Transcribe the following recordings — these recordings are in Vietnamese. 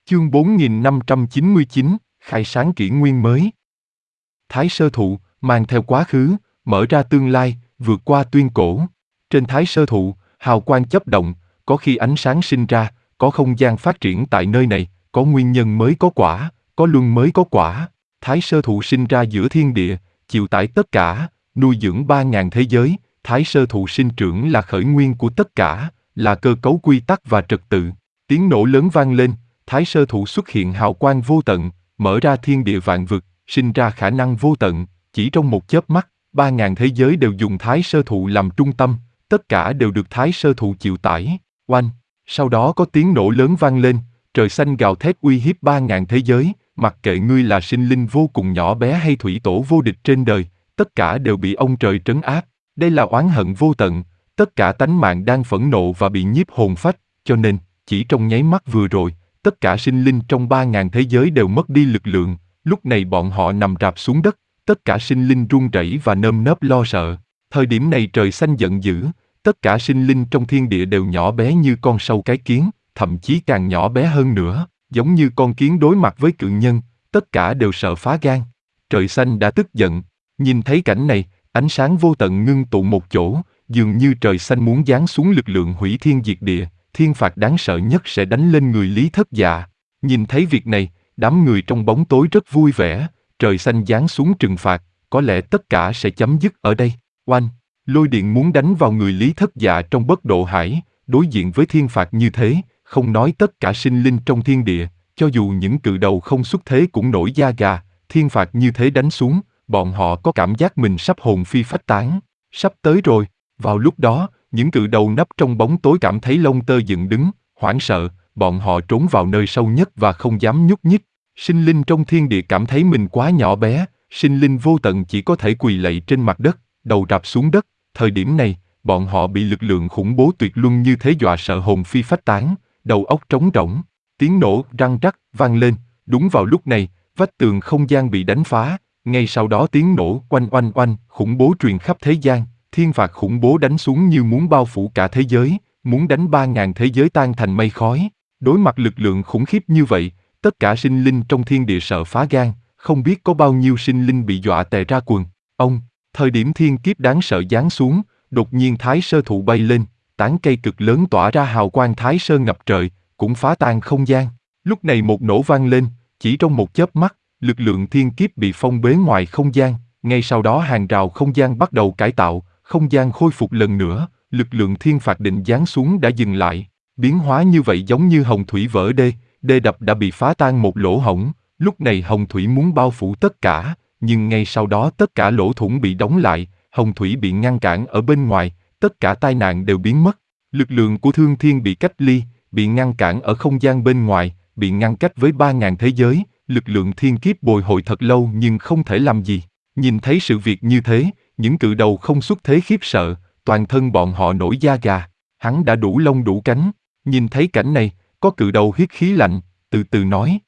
Chương 4599, khai sáng kỷ nguyên mới. Thái sơ thụ, mang theo quá khứ, mở ra tương lai, vượt qua tuyên cổ. Trên thái sơ thụ, hào quang chấp động, có khi ánh sáng sinh ra, có không gian phát triển tại nơi này, có nguyên nhân mới có quả, có luân mới có quả. Thái sơ thụ sinh ra giữa thiên địa, chịu tải tất cả, nuôi dưỡng 3.000 thế giới. Thái sơ thụ sinh trưởng là khởi nguyên của tất cả, là cơ cấu quy tắc và trật tự. Tiếng nổ lớn vang lên, thái sơ thụ xuất hiện hào quang vô tận, mở ra thiên địa vạn vực, sinh ra khả năng vô tận. Chỉ trong một chớp mắt, 3.000 thế giới đều dùng thái sơ thụ làm trung tâm, tất cả đều được thái sơ thụ chịu tải. Oanh! Sau đó có tiếng nổ lớn vang lên, trời xanh gào thét uy hiếp 3.000 thế giới, mặc kệ ngươi là sinh linh vô cùng nhỏ bé hay thủy tổ vô địch trên đời, tất cả đều bị ông trời trấn áp. Đây là oán hận vô tận, tất cả tánh mạng đang phẫn nộ và bị nhiếp hồn phách, cho nên, chỉ trong nháy mắt vừa rồi, tất cả sinh linh trong 3.000 thế giới đều mất đi lực lượng, lúc này bọn họ nằm rạp xuống đất, tất cả sinh linh run rẩy và nơm nớp lo sợ. Thời điểm này trời xanh giận dữ, tất cả sinh linh trong thiên địa đều nhỏ bé như con sâu cái kiến, thậm chí càng nhỏ bé hơn nữa, giống như con kiến đối mặt với cự nhân, tất cả đều sợ phá gan. Trời xanh đã tức giận, nhìn thấy cảnh này, ánh sáng vô tận ngưng tụ một chỗ, dường như trời xanh muốn giáng xuống lực lượng hủy thiên diệt địa, thiên phạt đáng sợ nhất sẽ đánh lên người Lý Thất Dạ. Nhìn thấy việc này, đám người trong bóng tối rất vui vẻ, trời xanh giáng xuống trừng phạt, có lẽ tất cả sẽ chấm dứt ở đây. Oanh! Lôi điện muốn đánh vào người Lý Thất Dạ trong bất độ hải, đối diện với thiên phạt như thế, không nói tất cả sinh linh trong thiên địa, cho dù những cự đầu không xuất thế cũng nổi da gà, thiên phạt như thế đánh xuống, bọn họ có cảm giác mình sắp hồn phi phách tán, sắp tới rồi. Vào lúc đó, những cự đầu nấp trong bóng tối cảm thấy lông tơ dựng đứng, hoảng sợ, bọn họ trốn vào nơi sâu nhất và không dám nhúc nhích. Sinh linh trong thiên địa cảm thấy mình quá nhỏ bé, sinh linh vô tận chỉ có thể quỳ lạy trên mặt đất, đầu rạp xuống đất. Thời điểm này, bọn họ bị lực lượng khủng bố tuyệt luân như thế dọa sợ hồn phi phách tán, đầu óc trống rỗng. Tiếng nổ răng rắc vang lên, đúng vào lúc này, vách tường không gian bị đánh phá, ngay sau đó tiếng nổ oanh oanh oanh khủng bố truyền khắp thế gian, thiên phạt khủng bố đánh xuống như muốn bao phủ cả thế giới, muốn đánh 3.000 thế giới tan thành mây khói. Đối mặt lực lượng khủng khiếp như vậy, tất cả sinh linh trong thiên địa sợ phá gan, không biết có bao nhiêu sinh linh bị dọa tè ra quần. Thời điểm thiên kiếp đáng sợ giáng xuống, đột nhiên thái sơ thụ bay lên, tán cây cực lớn tỏa ra hào quang thái sơ ngập trời, cũng phá tan không gian. Lúc này một nổ vang lên, chỉ trong một chớp mắt, lực lượng thiên kiếp bị phong bế ngoài không gian, ngay sau đó hàng rào không gian bắt đầu cải tạo, không gian khôi phục lần nữa, lực lượng thiên phạt định giáng xuống đã dừng lại. Biến hóa như vậy giống như hồng thủy vỡ đê, đê đập đã bị phá tan một lỗ hổng, lúc này hồng thủy muốn bao phủ tất cả, nhưng ngay sau đó tất cả lỗ thủng bị đóng lại, hồng thủy bị ngăn cản ở bên ngoài, tất cả tai nạn đều biến mất. Lực lượng của thương thiên bị cách ly, bị ngăn cản ở không gian bên ngoài, bị ngăn cách với 3.000 thế giới, lực lượng thiên kiếp bồi hồi thật lâu nhưng không thể làm gì. Nhìn thấy sự việc như thế, những cự đầu không xuất thế khiếp sợ, toàn thân bọn họ nổi da gà. Hắn đã đủ lông đủ cánh. Nhìn thấy cảnh này, có cự đầu hít khí lạnh, từ từ nói.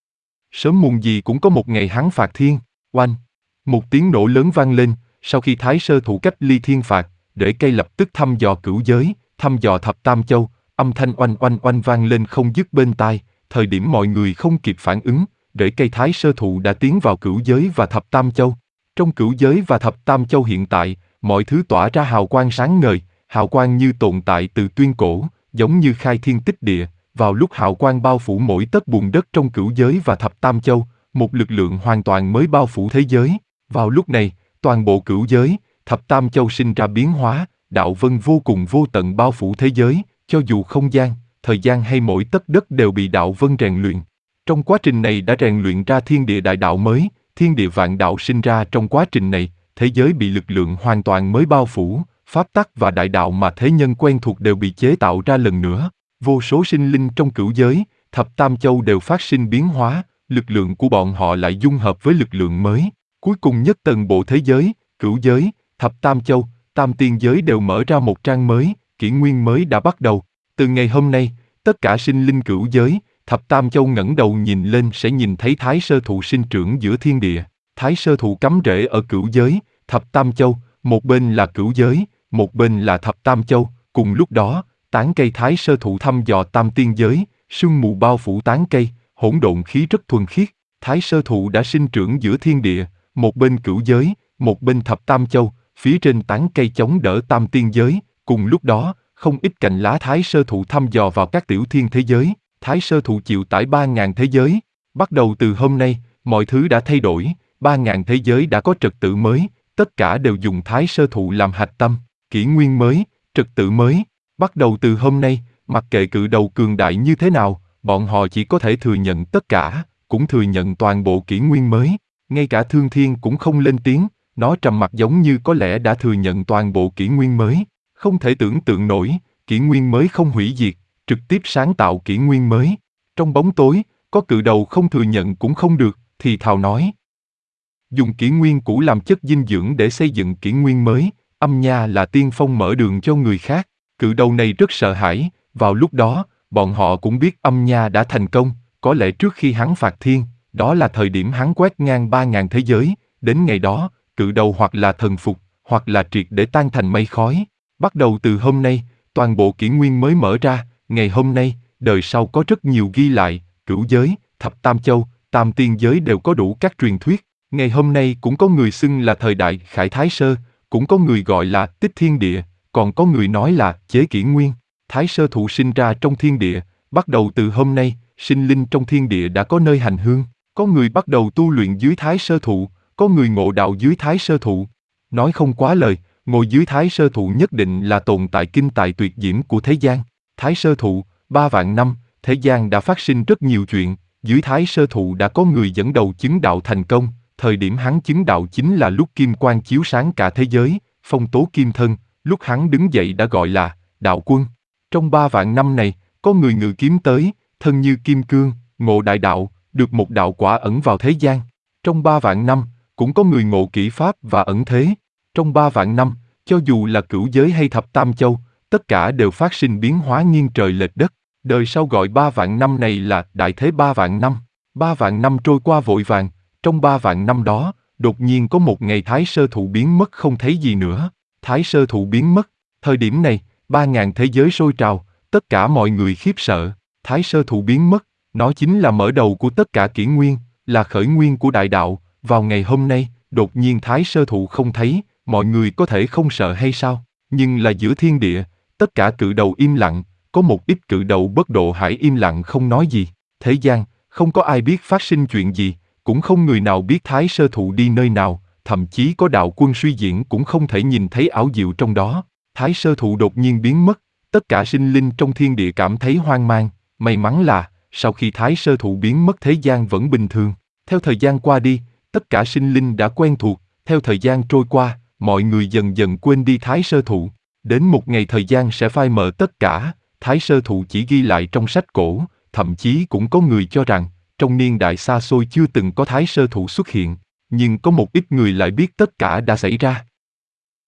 Sớm muộn gì cũng có một ngày hắn phạt thiên. Oanh! Một tiếng nổ lớn vang lên, sau khi thái sơ thụ cách ly thiên phạt, rễ cây lập tức thăm dò cửu giới, thăm dò thập tam châu, âm thanh oanh oanh oanh vang lên không dứt bên tai. Thời điểm mọi người không kịp phản ứng, rễ cây thái sơ thụ đã tiến vào cửu giới và thập tam châu. Trong cửu giới và thập tam châu hiện tại, mọi thứ tỏa ra hào quang sáng ngời, hào quang như tồn tại từ tuyên cổ, giống như khai thiên tích địa. Vào lúc hào quang bao phủ mỗi tấc bùn đất trong cửu giới và thập tam châu, một lực lượng hoàn toàn mới bao phủ thế giới. Vào lúc này, toàn bộ cửu giới, thập tam châu sinh ra biến hóa, đạo vân vô cùng vô tận bao phủ thế giới, cho dù không gian, thời gian hay mỗi tấc đất đều bị đạo vân rèn luyện. Trong quá trình này đã rèn luyện ra thiên địa đại đạo mới, thiên địa vạn đạo sinh ra trong quá trình này, thế giới bị lực lượng hoàn toàn mới bao phủ, pháp tắc và đại đạo mà thế nhân quen thuộc đều bị chế tạo ra lần nữa. Vô số sinh linh trong cửu giới, thập tam châu đều phát sinh biến hóa, lực lượng của bọn họ lại dung hợp với lực lượng mới. Cuối cùng nhất toàn bộ thế giới, cửu giới, thập tam châu, tam tiên giới đều mở ra một trang mới, kỷ nguyên mới đã bắt đầu. Từ ngày hôm nay, tất cả sinh linh cửu giới, thập tam châu ngẩng đầu nhìn lên sẽ nhìn thấy thái sơ thụ sinh trưởng giữa thiên địa. Thái sơ thụ cắm rễ ở cửu giới, thập tam châu, một bên là cửu giới, một bên là thập tam châu. Cùng lúc đó, tán cây thái sơ thụ thăm dò tam tiên giới, sương mù bao phủ tán cây, hỗn độn khí rất thuần khiết. Thái sơ thụ đã sinh trưởng giữa thiên địa, một bên cửu giới, một bên thập tam châu, phía trên tán cây chống đỡ tam tiên giới. Cùng lúc đó, không ít cành lá thái sơ thụ thăm dò vào các tiểu thiên thế giới. Thái sơ thụ chịu tải 3.000 thế giới. Bắt đầu từ hôm nay, mọi thứ đã thay đổi, 3.000 thế giới đã có trật tự mới, tất cả đều dùng thái sơ thụ làm hạch tâm, kỷ nguyên mới, trật tự mới. Bắt đầu từ hôm nay, mặc kệ cự đầu cường đại như thế nào, bọn họ chỉ có thể thừa nhận tất cả, cũng thừa nhận toàn bộ kỷ nguyên mới. Ngay cả Thương Thiên cũng không lên tiếng, nó trầm mặc giống như có lẽ đã thừa nhận toàn bộ kỷ nguyên mới. Không thể tưởng tượng nổi, kỷ nguyên mới không hủy diệt, trực tiếp sáng tạo kỷ nguyên mới. Trong bóng tối, có cự đầu không thừa nhận cũng không được, thì thào nói. Dùng kỷ nguyên cũ làm chất dinh dưỡng để xây dựng kỷ nguyên mới, Âm Nha là tiên phong mở đường cho người khác. Cự đầu này rất sợ hãi, vào lúc đó, bọn họ cũng biết Âm Nha đã thành công, có lẽ trước khi hắn phạt thiên, đó là thời điểm hắn quét ngang 3.000 thế giới, đến ngày đó, cự đầu hoặc là thần phục, hoặc là triệt để tan thành mây khói. Bắt đầu từ hôm nay, toàn bộ kỷ nguyên mới mở ra, ngày hôm nay, đời sau có rất nhiều ghi lại, cửu giới, thập tam châu, tam tiên giới đều có đủ các truyền thuyết. Ngày hôm nay cũng có người xưng là thời đại Khải Thái Sơ, cũng có người gọi là tích thiên địa, còn có người nói là chế kỷ nguyên. Thái sơ thụ sinh ra trong thiên địa, bắt đầu từ hôm nay, sinh linh trong thiên địa đã có nơi hành hương. Có người bắt đầu tu luyện dưới thái sơ thụ, có người ngộ đạo dưới thái sơ thụ. Nói không quá lời, ngồi dưới thái sơ thụ nhất định là tồn tại kinh tài tuyệt diễm của thế gian. Thái sơ thụ, 3 vạn năm, thế gian đã phát sinh rất nhiều chuyện, dưới thái sơ thụ đã có người dẫn đầu chứng đạo thành công, thời điểm hắn chứng đạo chính là lúc kim quang chiếu sáng cả thế giới, phong tố kim thân, lúc hắn đứng dậy đã gọi là đạo quân. Trong 3 vạn năm này, có người ngự kiếm tới, thân như kim cương, ngộ đại đạo, được một đạo quả ẩn vào thế gian. Trong 3 vạn năm, cũng có người ngộ kỹ pháp và ẩn thế. Trong 3 vạn năm, cho dù là cửu giới hay thập tam châu, tất cả đều phát sinh biến hóa nghiêng trời lệch đất. Đời sau gọi 3 vạn năm này là đại thế 3 vạn năm. 3 vạn năm trôi qua vội vàng, trong 3 vạn năm đó, đột nhiên có một ngày thái sơ thụ biến mất không thấy gì nữa. Thái sơ thụ biến mất, thời điểm này, 3.000 thế giới sôi trào, tất cả mọi người khiếp sợ. Thái sơ thụ biến mất, nó chính là mở đầu của tất cả kỷ nguyên, là khởi nguyên của đại đạo. Vào ngày hôm nay, đột nhiên thái sơ thụ không thấy, mọi người có thể không sợ hay sao? Nhưng là giữa thiên địa, tất cả cự đầu im lặng, có một ít cự đầu bất độ hải im lặng không nói gì. Thế gian, không có ai biết phát sinh chuyện gì, cũng không người nào biết thái sơ thụ đi nơi nào, thậm chí có đạo quân suy diễn cũng không thể nhìn thấy ảo diệu trong đó. Thái sơ thụ đột nhiên biến mất, tất cả sinh linh trong thiên địa cảm thấy hoang mang, may mắn là, sau khi thái sơ thụ biến mất thế gian vẫn bình thường. Theo thời gian qua đi, tất cả sinh linh đã quen thuộc, theo thời gian trôi qua, mọi người dần dần quên đi thái sơ thụ. Đến một ngày thời gian sẽ phai mờ tất cả, thái sơ thụ chỉ ghi lại trong sách cổ, thậm chí cũng có người cho rằng, trong niên đại xa xôi chưa từng có thái sơ thụ xuất hiện, nhưng có một ít người lại biết tất cả đã xảy ra.